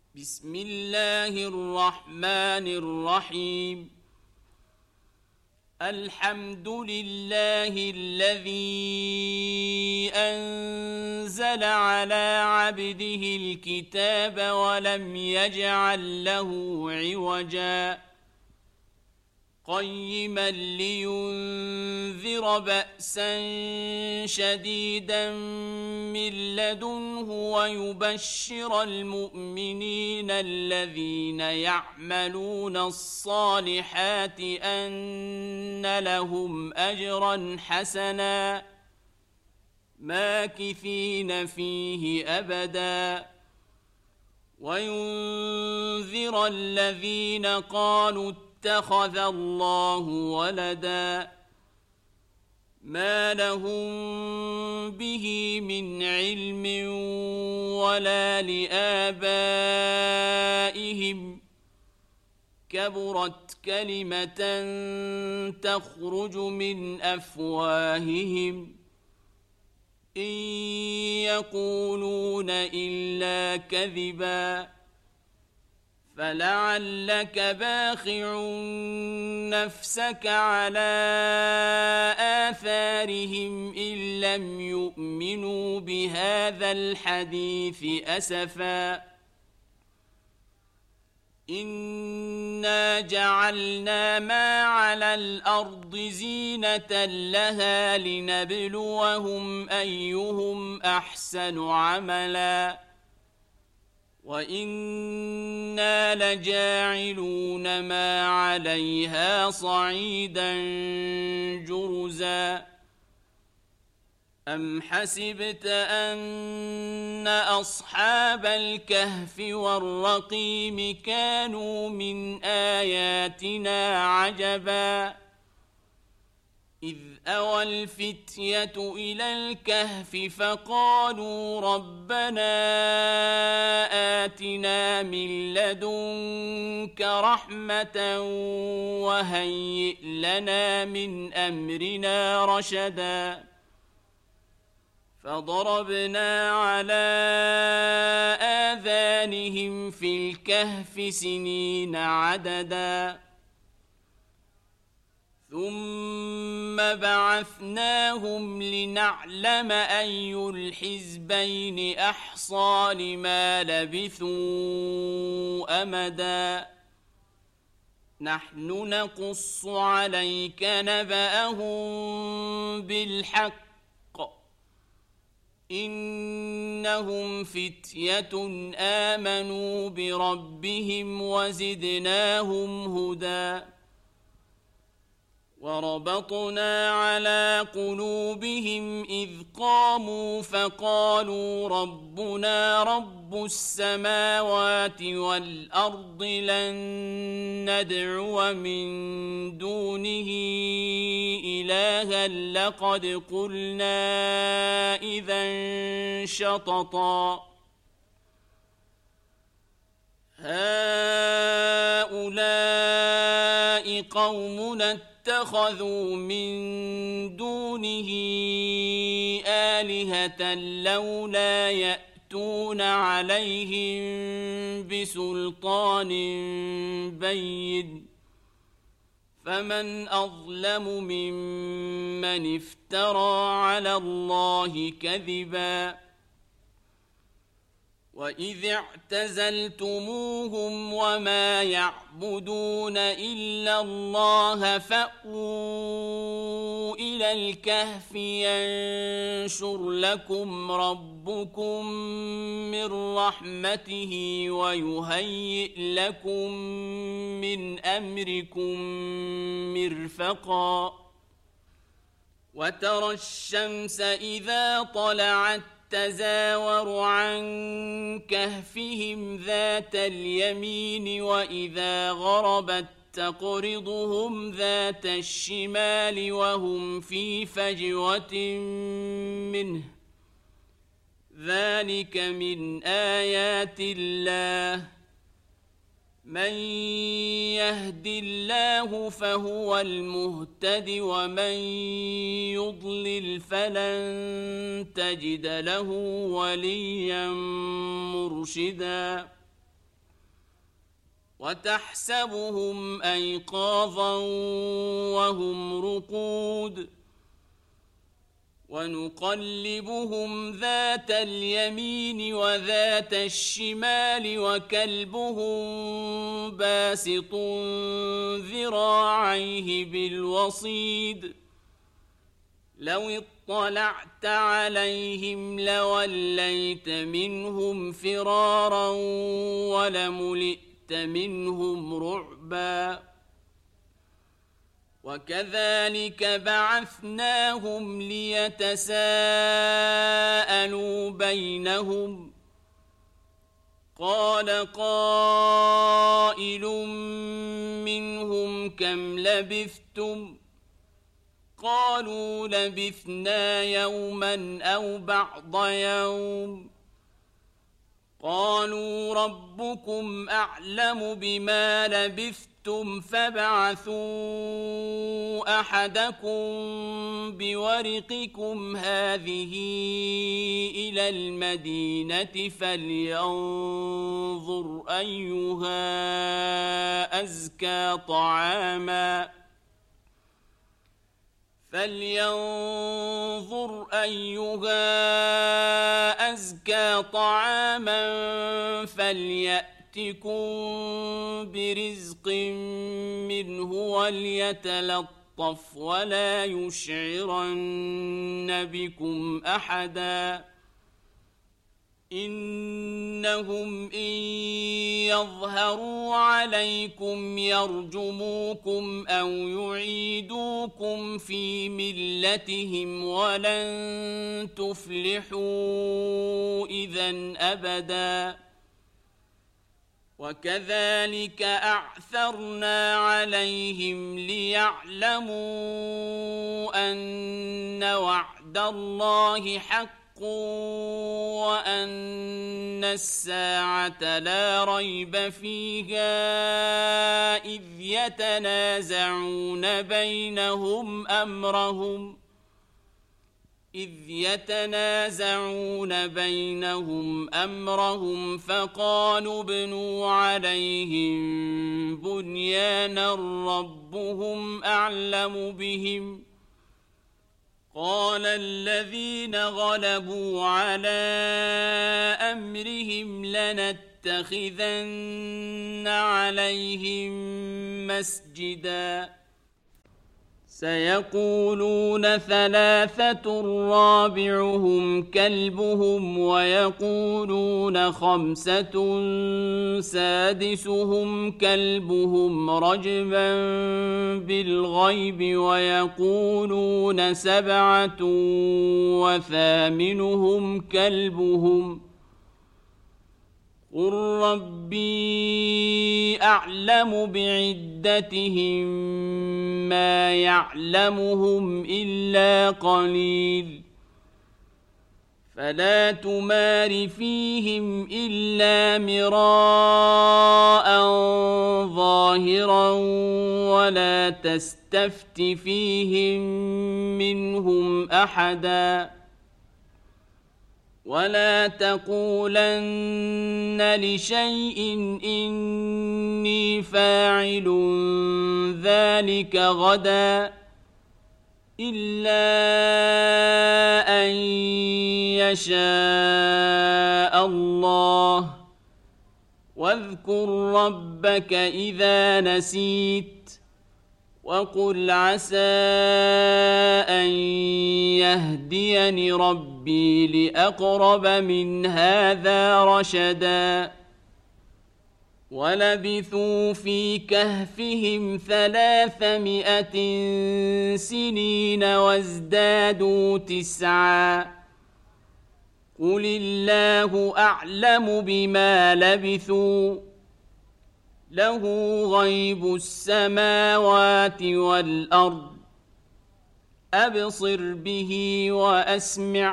بسم الله الرحمن الرحيم. الحمد لله الذي أنزل على عبده الكتاب ولم يجعل له عوجا قيما لينذر بأسا شديدا من لدنه ويبشر المؤمنين الذين يعملون الصالحات أن لهم أجرا حسنا ماكثين فيه أبدا وينذر الذين قالوا اتخذ الله ولدا ما لهم به من علم ولا لآبائهم كبرت كلمة تخرج من أفواههم إن يقولون إلا كذبا فلعلك باخع نفسك على آثارهم إن لم يؤمنوا بهذا الحديث أسفا إنا جعلنا ما على الأرض زينة لها لنبلوهم أيهم أحسن عملا وإنا لجاعلون ما عليها صعيدا جرزا أم حسبت أن أصحاب الكهف والرقيم كانوا من آياتنا عجبا إذ أوى الفتية إلى الكهف فقالوا ربنا آتنا من لدنك رحمة وهيئ لنا من أمرنا رشدا فضربنا على آذانهم في الكهف سنين عددا ثم بعثناهم لنعلم أي الحزبين أحصى لما لبثوا أمدا نحن نقص عليك نبأهم بالحق إنهم فتية آمنوا بربهم وزدناهم هدى وربطنا على قلوبهم إذ قاموا فقالوا ربنا رب السماوات والأرض لن ندعو من دونه إلها لقد قلنا إذا شططا هؤلاء قومنا اتخذوا من دونه آلهة لولا يأتون عليهم بسلطان بين فمن أظلم ممن افترى على الله كذبا وإذ اعتزلتموهم وما يعبدون إلا الله فأووا إلى الكهف ينشر لكم ربكم من رحمته ويهيئ لكم من أمركم مرفقا وترى الشمس إذا طلعت تزاور عن كهفهم ذات اليمين وإذا غربت تقرضهم ذات الشمال وهم في فجوة منه ذلك من آيات الله من يهد الله فهو المهتد ومن يضلل فلن تجد له وليا مرشدا وتحسبهم أيقاظا وهم رقود ونقلبهم ذات اليمين وذات الشمال وكلبهم باسط ذراعيه بالوصيد لو اطلعت عليهم لوليت منهم فرارا ولملئت منهم رعبا وكذلك بعثناهم ليتساءلوا بينهم قال قائل منهم كم لبثتم قالوا لبثنا يوما أو بعض يوم قالوا ربكم أعلم بما لبثتم فابعثوا أحدكم بورقكم هذه إلى المدينة فلينظر أيها أزكى طعاما فليأتكم برزق منه وليتلطف ولا يشعرن بكم أحدا إنهم إن يظهروا عليكم يرجموكم أو يعيدوكم في ملتهم ولن تفلحوا إذن أبدا وكذلك أعثرنا عليهم ليعلموا أن وعد الله حق وأن الساعة لا ريب فيها إذ يتنازعون بينهم أمرهم فقالوا ابنوا عليهم بنيانا ربهم أعلم بهم قال الذين غلبوا على أمرهم لنتخذن عليهم مسجدا سيقولون ثلاثة رابعهم كلبهم ويقولون خمسة سادسهم كلبهم رجما بالغيب ويقولون سبعة وثامنهم كلبهم قل ربي أعلم بعدتهم ما يعلمهم إلا قليل فلا تمار فيهم إلا مراء ظاهرا ولا تستفت فيهم منهم أحدا ولا تقولن لشيء إني فاعل ذلك غدا إلا أن يشاء الله واذكر ربك إذا نسيت وقل عسى أن يهديني ربي لأقرب من هذا رشدا ولبثوا في كهفهم 300 سنين وازدادوا 9 قل الله أعلم بما لبثوا له غيب السماوات والأرض أبصر به وأسمع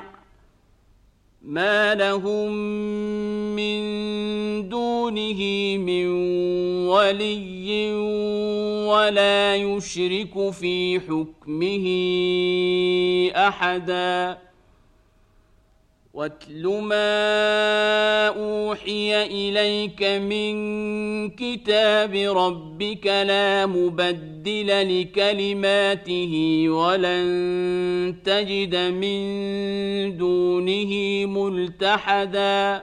ما لهم من دونه من ولي ولا يشرك في حكمه أحدا واتل ما أوحي إليك من كتاب ربك لا مبدل لكلماته ولن تجد من دونه ملتحدا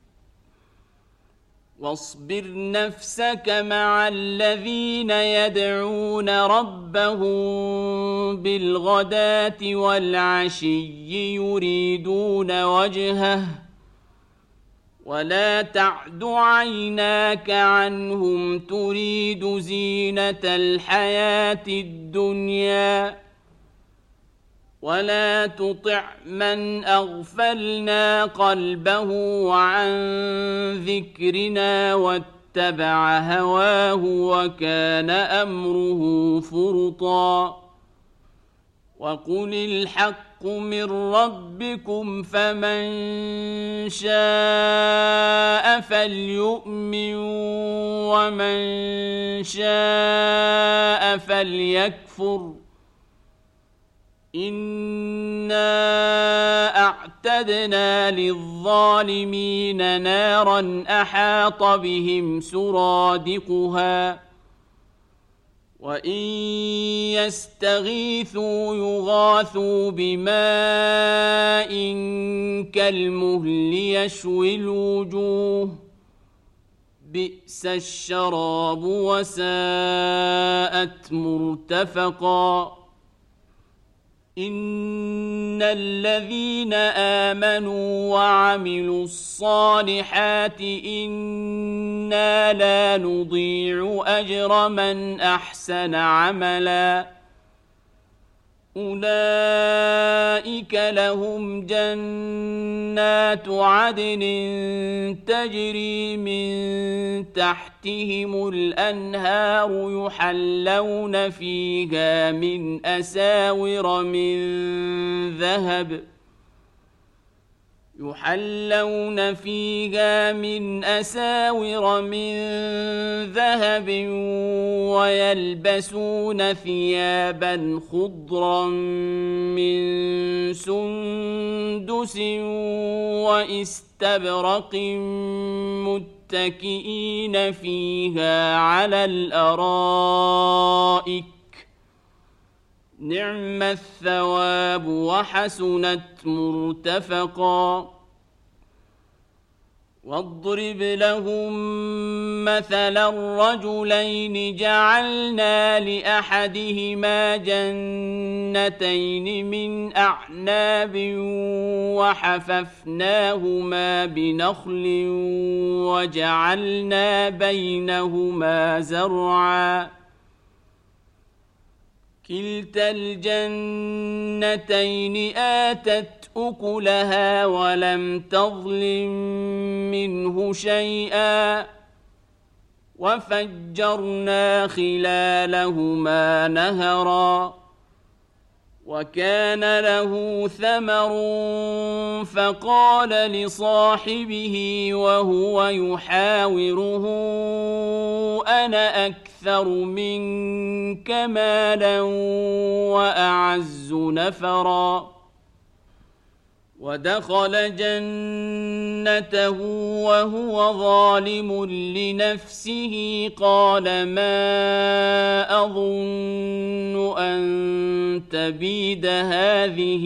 واصبر نفسك مع الذين يدعون ربهم بالغداة والعشي يريدون وجهه ولا تعد عيناك عنهم تريد زينة الحياة الدنيا ولا تطع من أغفلنا قلبه عن ذكرنا واتبع هواه وكان أمره فرطا وقل الحق من ربكم فمن شاء فليؤمن ومن شاء فليكفر إنا أعتدنا للظالمين نارا أحاط بهم سرادقها وإن يستغيثوا يغاثوا بماء كالمهل يشوي الوجوه بئس الشراب وساءت مرتفقا إن الذين آمنوا وعملوا الصالحات إنا لا نضيع أجر من أحسن عملا أولئك لهم جنات عدن تجري من تحتهم الأنهار يحلون فيها من أساور من ذهب ويلبسون ثيابا خضرا من سندس واستبرق متكئين فيها على الأرائك نعم الثواب وحسنت مرتفقا واضرب لهم مثلا الرجلين جعلنا لأحدهما جنتين من أعناب وحففناهما بنخل وجعلنا بينهما زرعا كلتا الجنتين آتت أكلها ولم تظلم منه شيئا وفجرنا خلالهما نهرا وكان له ثمر فقال لصاحبه وهو يحاوره أنا أكثر منك مالا وأعز نفرا ودخل جنته وهو ظالم لنفسه قال ما أظن أن تبيد هذه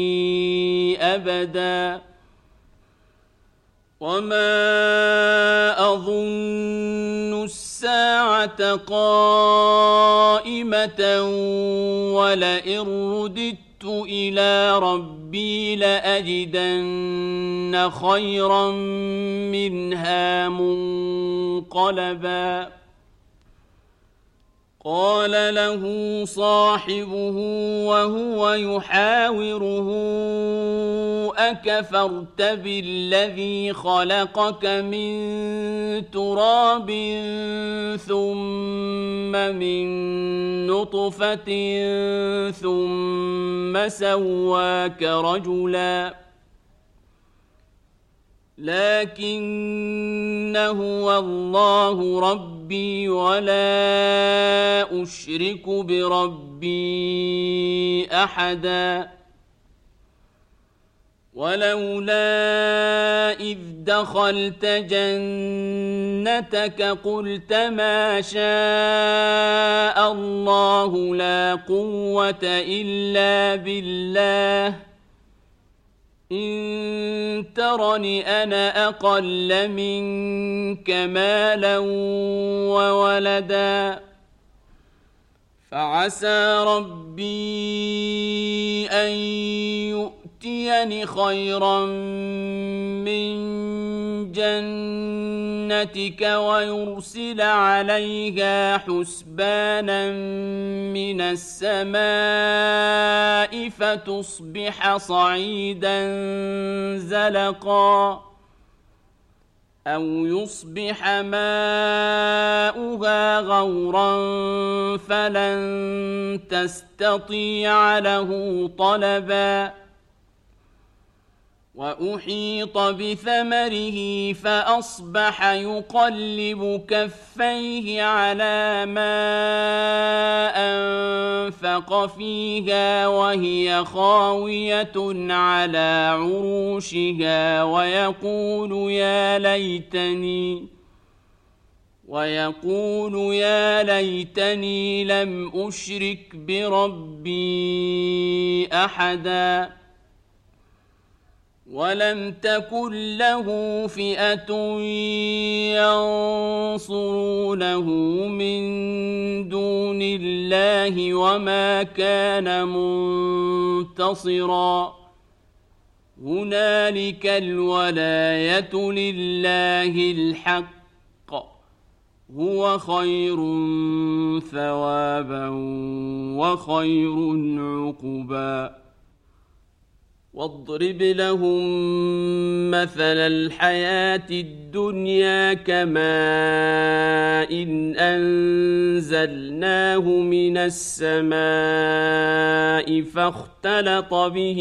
أبدا وما أظن الساعة قائمة ولئن رددت إلى ربي لأجدن خيرا منها منقلبا قال له صاحبه وهو يحاوره أكفرت بالذي خلقك من تراب ثم من نطفة ثم سواك رجلا لكن هو الله ربي ولا أشرك بربي أحدا ولولا إذ دخلت جنتك قلت ما شاء الله لا قوة إلا بالله إن ترني أنا أقل منك مالا وولدا فعسى ربي أن يؤتيني خيرا من جنتك ويرسل عليها حسبانا من السماء فتصبح صعيدا زلقا أو يصبح ماؤها غورا فلن تستطيع له طلبا وأحيط بثمره فأصبح يقلب كفيه على ما أنفق فيها وهي خاوية على عروشها ويقول يا ليتني لم أشرك بربي أحدا ولم تكن له فئة ينصرونه من دون الله وما كان منتصرا هنالك الولاية لله الحق هو خير ثوابا وخير عقبا واضرب لهم مثل الحياة الدنيا كماء إن أنزلناه من السماء فاختلط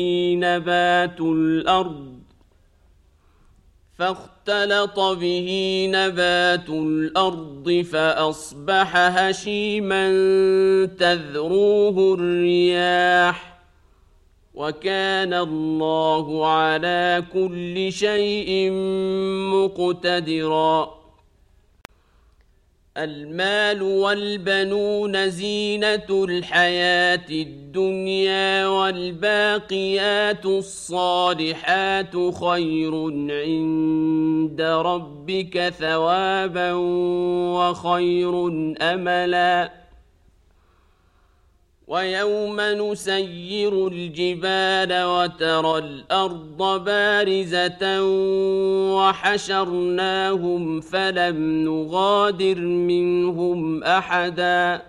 به نبات الأرض فأصبح هشيما تذروه الرياح وكان الله على كل شيء مقتدرا المال والبنون زينة الحياة الدنيا والباقيات الصالحات خير عند ربك ثوابا وخير أملا ويوم نسير الجبال وترى الأرض بارزة وحشرناهم فلم نغادر منهم أحدا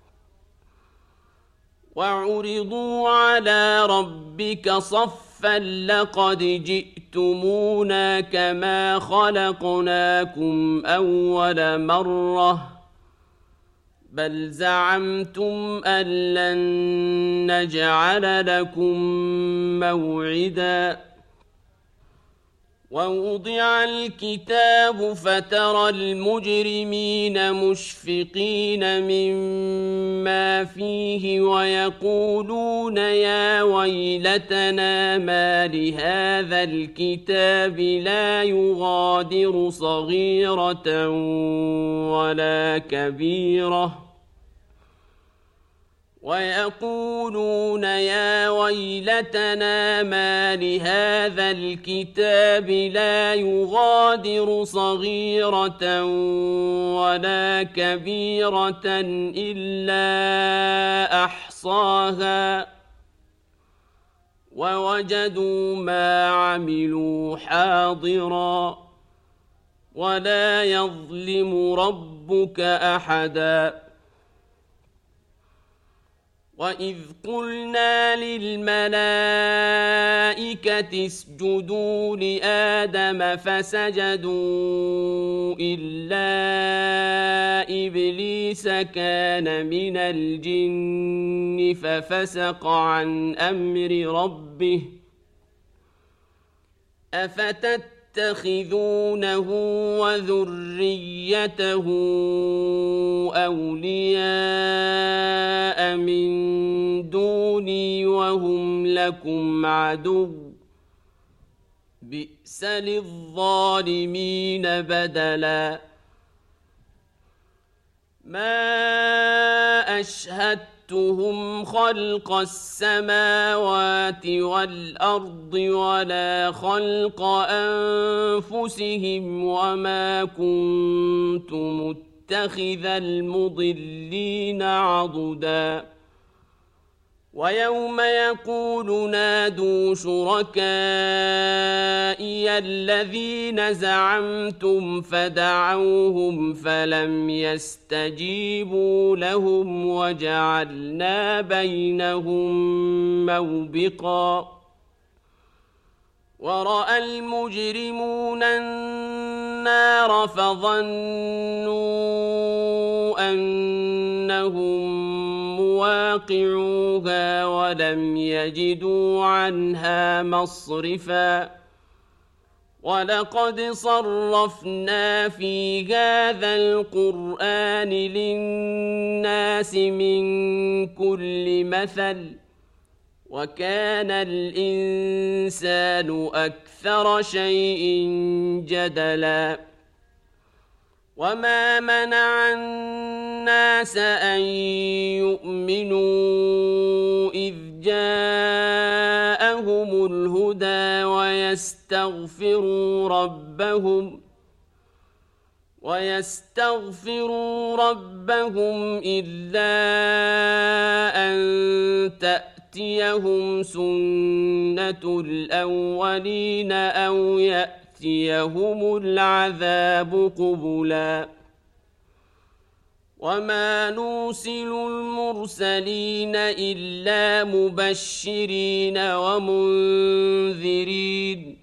وعرضوا على ربك صفا لقد جئتمونا كما خلقناكم أول مرة بل زعمتم أن لن نجعل لكم موعدا ووضع الكتاب فترى المجرمين مشفقين مما فيه ويقولون يا ويلتنا ما لهذا الكتاب لا يغادر صغيرة ولا كبيرة ويقولون يا ويلتنا ما لهذا الكتاب لا يغادر صغيرة ولا كبيرة إلا أحصاها ووجدوا ما عملوا حاضرا ولا يظلم ربك أحدا وإذ قلنا للملائكة اسجدوا لآدم فسجدوا إلا إبليس كان من الجن ففسق عن أمر ربه أفتتخذونه وذريته أولياء من دوني وهم لكم عدو بئس للظالمين بدلا ما أشهدتهم خلق السماوات والأرض ولا خلق أنفسهم وما كنت متخذ المضلين عضدا ويوم يقول نادوا شركائي الذين زعمتم فدعوهم فلم يستجيبوا لهم وجعلنا بينهم موبقا ورأى المجرمون النار فظنوا أنهم مواقعوها ولم يجدوا عنها مصرفا ولقد صرفنا في هذا القرآن للناس من كل مثل وكان الإنسان أكثر شيء جدلا وما منع الناس أن يؤمنوا إذ جاءهم الهدى ويستغفروا ربهم إلا أن تأتيهم سنة الأولين أو يأتيهم العذاب قبلا وما نرسل المرسلين إلا مبشرين ومنذرين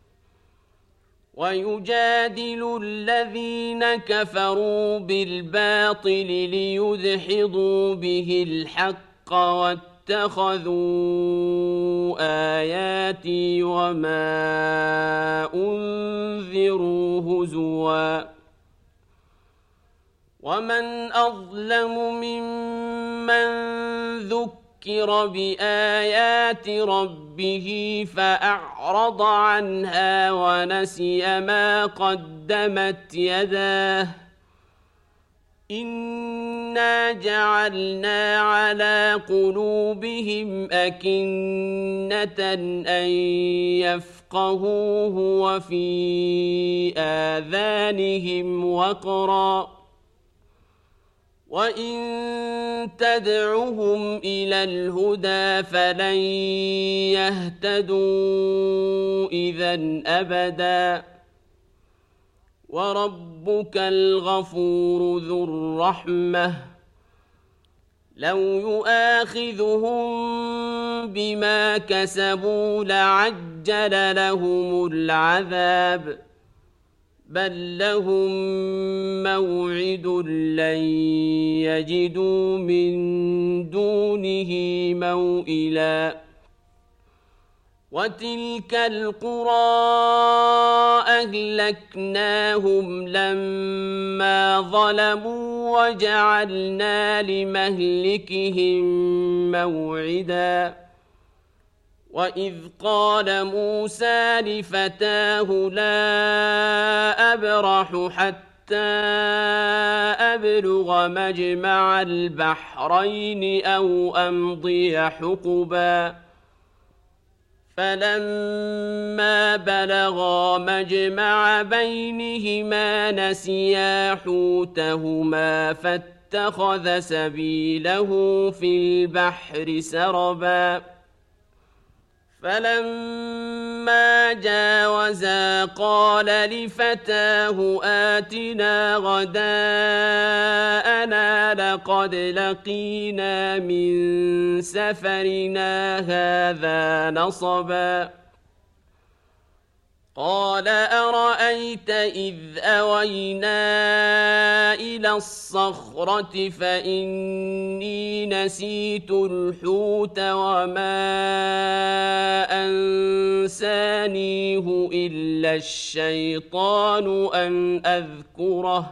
ويجادل الذين كفروا بالباطل ليدحضوا به الحق واتخذوا آياتي وما أنذروا هزوا ومن أظلم ممن ذكر بآيات ربه فأعرض عنها ونسي ما قدمت يداه إنا جعلنا على قلوبهم أكنة أن يفقهوه وفي آذانهم وقرا وإن تدعهم إلى الهدى فلن يهتدوا إذن أبدا وربك الغفور ذو الرحمة لو يؤاخذهم بما كسبوا لعجل لهم العذاب بل لهم موعد لن يجدوا من دونه موئلا وتلك القرى أهلكناهم لما ظلموا وجعلنا لمهلكهم موعدا وإذ قال موسى لفتاه لا أبرح حتى أبلغ مجمع البحرين أو أمضي حقبا فلما بلغا مجمع بينهما نسيا حوتهما فاتخذ سبيله في البحر سربا فلما جاوزا قال لفتاه آتنا غداءنا لقد لقينا من سفرنا هذا نصبا قال أرأيت إذ أوينا إلى الصخرة فإني نسيت الحوت وما أنسانيه إلا الشيطان أن أذكره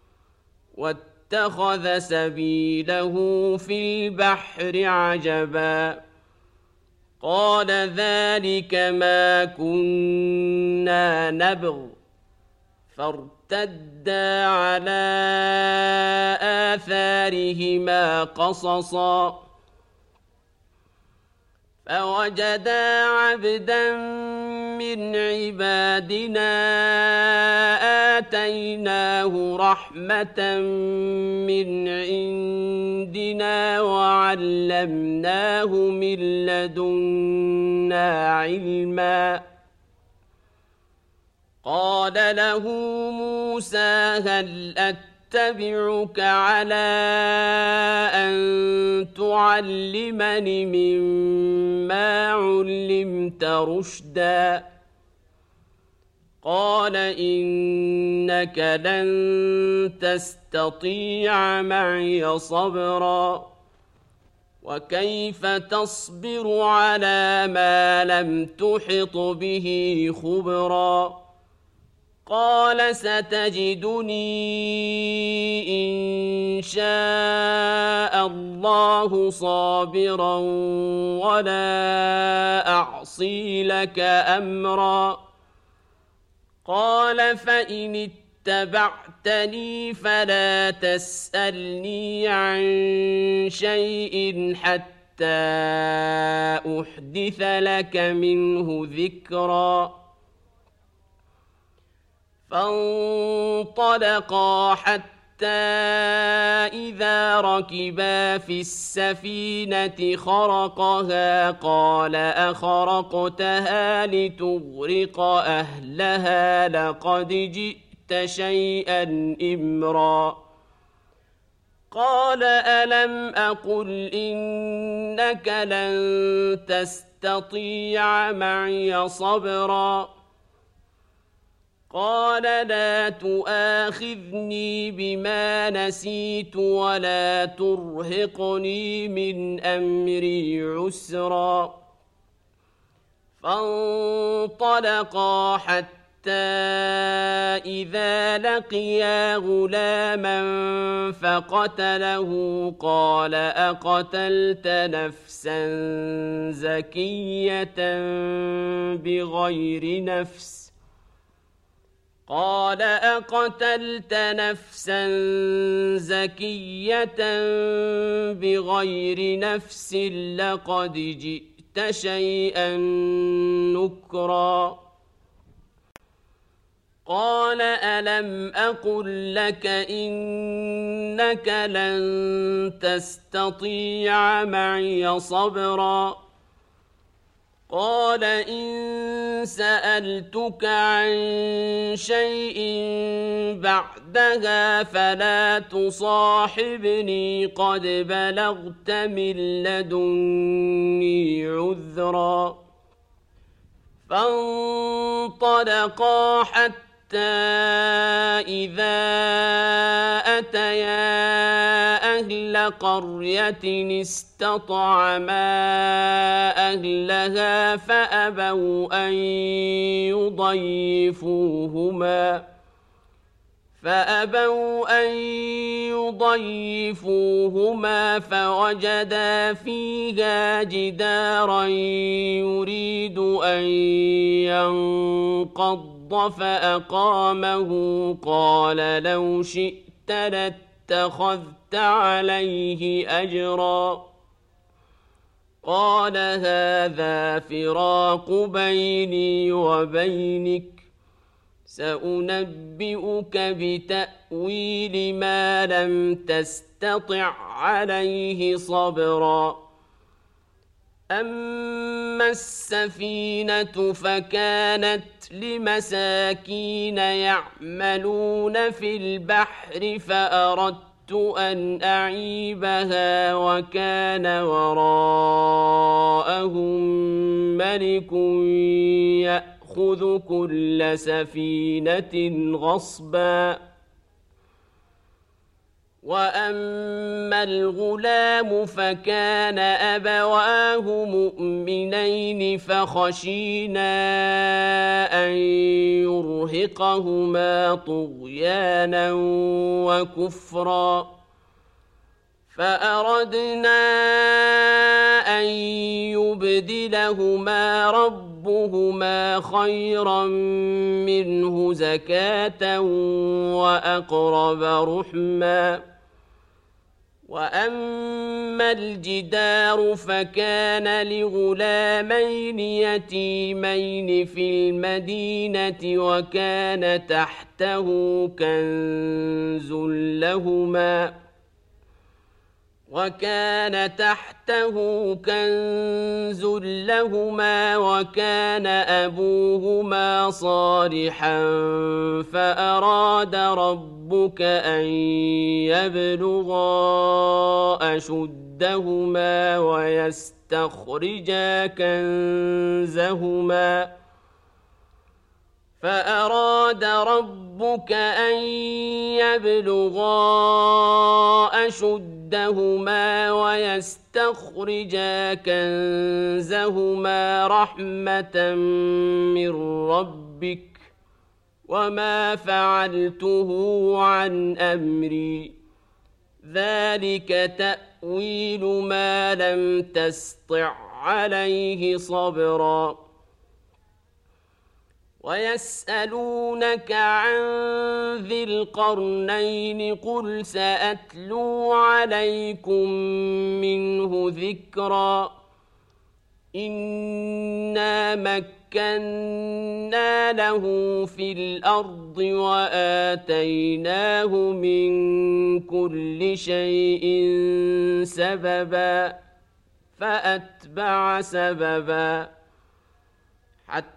واتخذ سبيله في البحر عجبا قال ذلك ما كنا كنا نبغ فارتدا على آثارهما قصصا فوجدا عبدا من عبادنا آتيناه رحمة من عندنا وعلمناه من لدنا علما قال له موسى هل أتبعك على أن تعلمني مما علمت رشدا قال إنك لن تستطيع معي صبرا وكيف تصبر على ما لم تحط به خبرا قال ستجدني إن شاء الله صابرا ولا أعصي لك أمرا قال فإن اتبعتني فلا تسألني عن شيء حتى أحدث لك منه ذكرا فانطلقا حتى إذا ركبا في السفينة خرقها قال أخرقتها لتغرق أهلها لقد جئت شيئا إمرا قال ألم أقل إنك لن تستطيع معي صبرا قال لا تؤاخذني بما نسيت ولا ترهقني من أمري عسرا فانطلقا حتى إذا لقيا غلاما فقتله قال أقتلت نفسا زكية بغير نفس قال أقتلت نفسا زكية بغير نفس لقد جئت شيئا نكرا قال ألم أقل لك إنك لن تستطيع معي صبرا قال إن سألتك عن شيء بعدها فلا تصاحبني قد بلغت من لدني عذرا فانطلقا حتى إذا أتيا أهل قرية استطعما أهلها فأبوا أن يضيفوهما فوجدا فيها جدارا يريد أن ينقض فأقامه قال لو شئت لاتخذت عليه أجرا قال هذا فراق بيني وبينك سأنبئك بتأويل ما لم تستطع عليه صبرا أما السفينة فكانت لمساكين يعملون في البحر فأردت أن أعيبها وكان وراءهم ملك يأخذ كل سفينة غصبا وأما الغلام فكان أبواه مؤمنين فخشينا أن يرهقهما طغيانا وكفرا فأردنا أن يبدلهما ربهما خيرا منه زكاة وأقرب رحما وأما الجدار فكان لغلامين يتيمين في المدينة وكان تحته كنز لهما وكان أبوهما صالحا فأراد ربك أن يبلغا أشدهما ويستخرجا كنزهما رحمة من ربك وما فعلته عن أمري ذلك تأويل ما لم تسطع عليه صبرا ويسألونك عن ذي القرنين قل سأتلو عليكم منه ذكرا إنا مكنا له في الأرض وآتيناه من كل شيء سببا فأتبع سببا حتى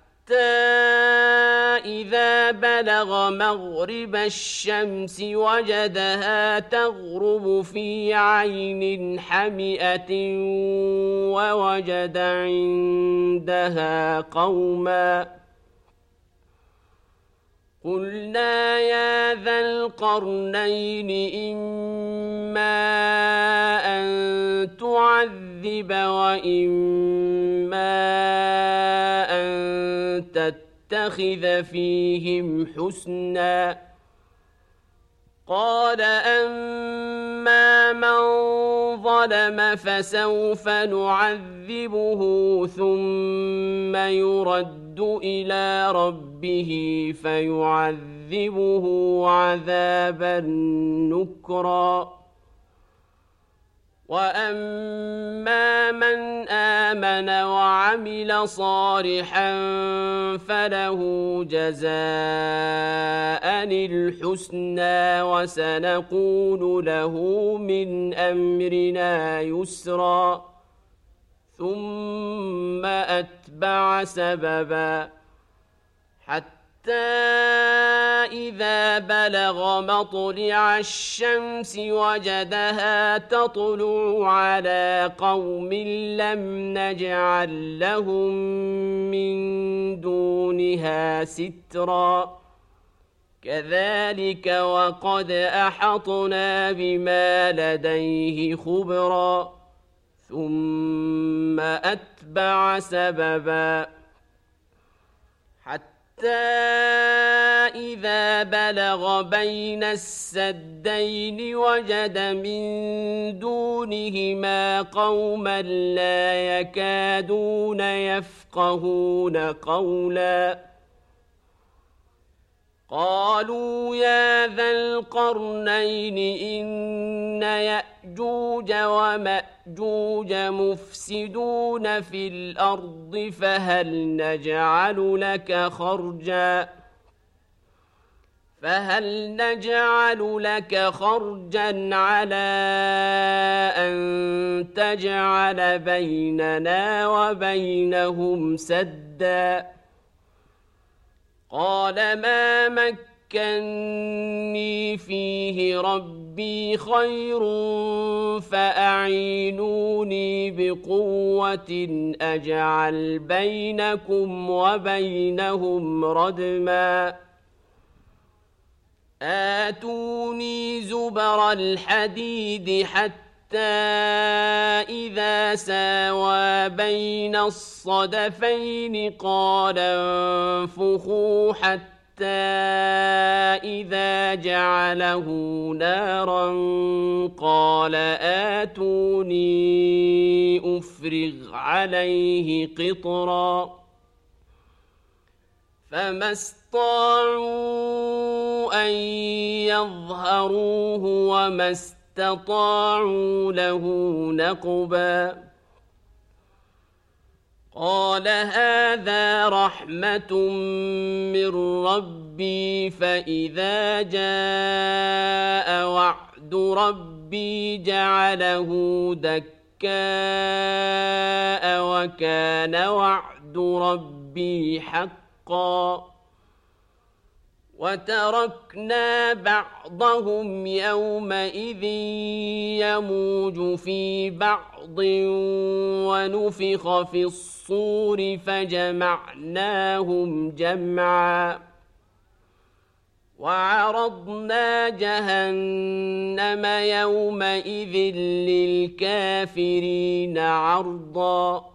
إذا بلغ مغرب الشمس وجدها تغرب في عين حمئة ووجد عندها قوما قلنا يا ذا القرنين إما أن تعذب وإما أن تتخذ فيهم حسنا قال أما من ظلم فسوف نعذبه ثم يرد إلى ربه فيعذبه عذابا نكرا وأما من آمن وعمل صالحا فله جزاء الحسنى وسنقول له من أمرنا يسرا ثم أتبع سببا حتى إذا بلغ مطلع الشمس وجدها تطلع على قوم لم نجعل لهم من دونها سترا كذلك وقد أحطنا بما لديه خبرا ثم أتبع سببا حتى إذا بلغ بين السدين وجد من دونهما قوما لا يكادون يفقهون قولا قالوا يا ذا القرنين إن يأجوج ومأجوج مفسدون في الأرض فهل نجعل لك خرجا على أن تجعل بيننا وبينهم سدا قال ما مكني فيه ربي خير فأعينوني بقوة أجعل بينكم وبينهم ردما آتوني زبر الحديد حتى إذا ساوى بين الصدفين قال انفخوا حتى إذا جعله نارا قال آتوني أفرغ عليه قطرا فما استطاعوا أن يظهروه وما استطاعوا له نقبا قال هذا رحمة من ربي فإذا جاء وعد ربي جعله دكاء وكان وعد ربي حقا وتركنا بعضهم يومئذ يموج في بعض ونفخ في الصور فجمعناهم جمعا وعرضنا جهنم يومئذ للكافرين عرضا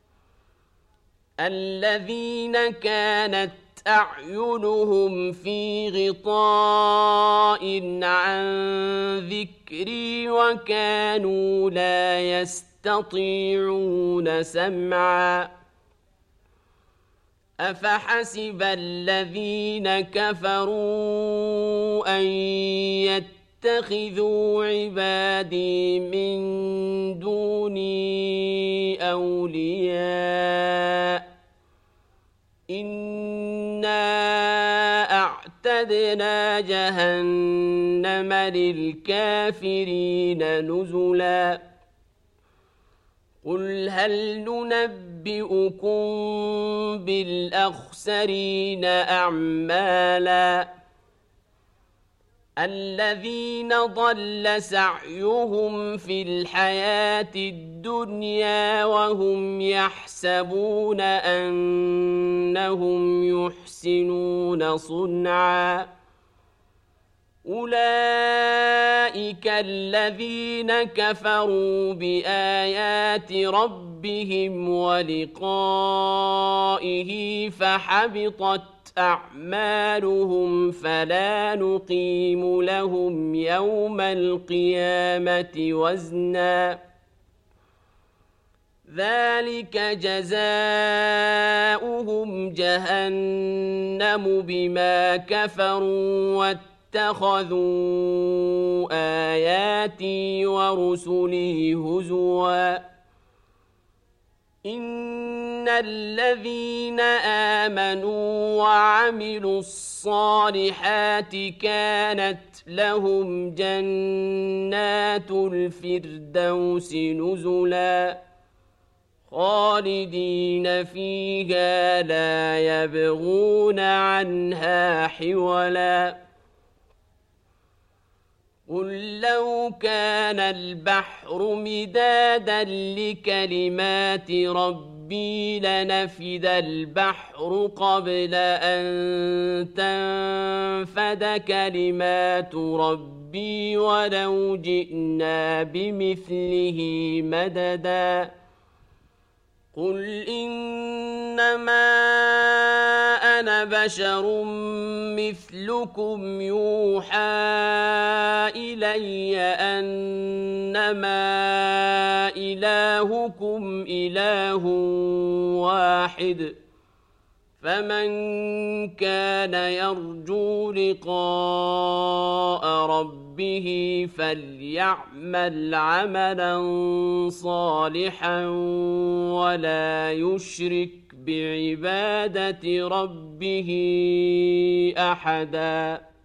الذين كانت أعينهم في غطاء عن ذكري وكانوا لا يستطيعون سمعا أفحسب الذين كفروا أن يتخذوا عبادي من دوني أولياء إنا أعتدنا جهنم للكافرين نزلا قل هل ننبئكم بالأخسرين أعمالا الذين ضل سعيهم في الحياة الدنيا وهم يحسبون أنهم يحسنون صنعا أولئك الذين كفروا بآيات ربهم ولقائه فحبطت أعمالهم فلا نقيم لهم يوم القيامة وزنا ذلك جزاؤهم جهنم بما كفروا واتخذوا آياتي ورسلي هزوا إن الذين آمنوا وعملوا الصالحات كانت لهم جنات الفردوس نزلا خالدين فيها لا يبغون عنها حولا قل لو كان البحر مدادا لكلمات ربي لنفد البحر قبل أن تنفد كلمات ربي ولو جئنا بمثله مددا قل إنما أنا بشر مثلكم يوحى إلي أنما إلهكم إله واحد فمن كان يرجو لقاء ربه فليعمل عملا صالحا ولا يشرك بعبادة ربه أحدا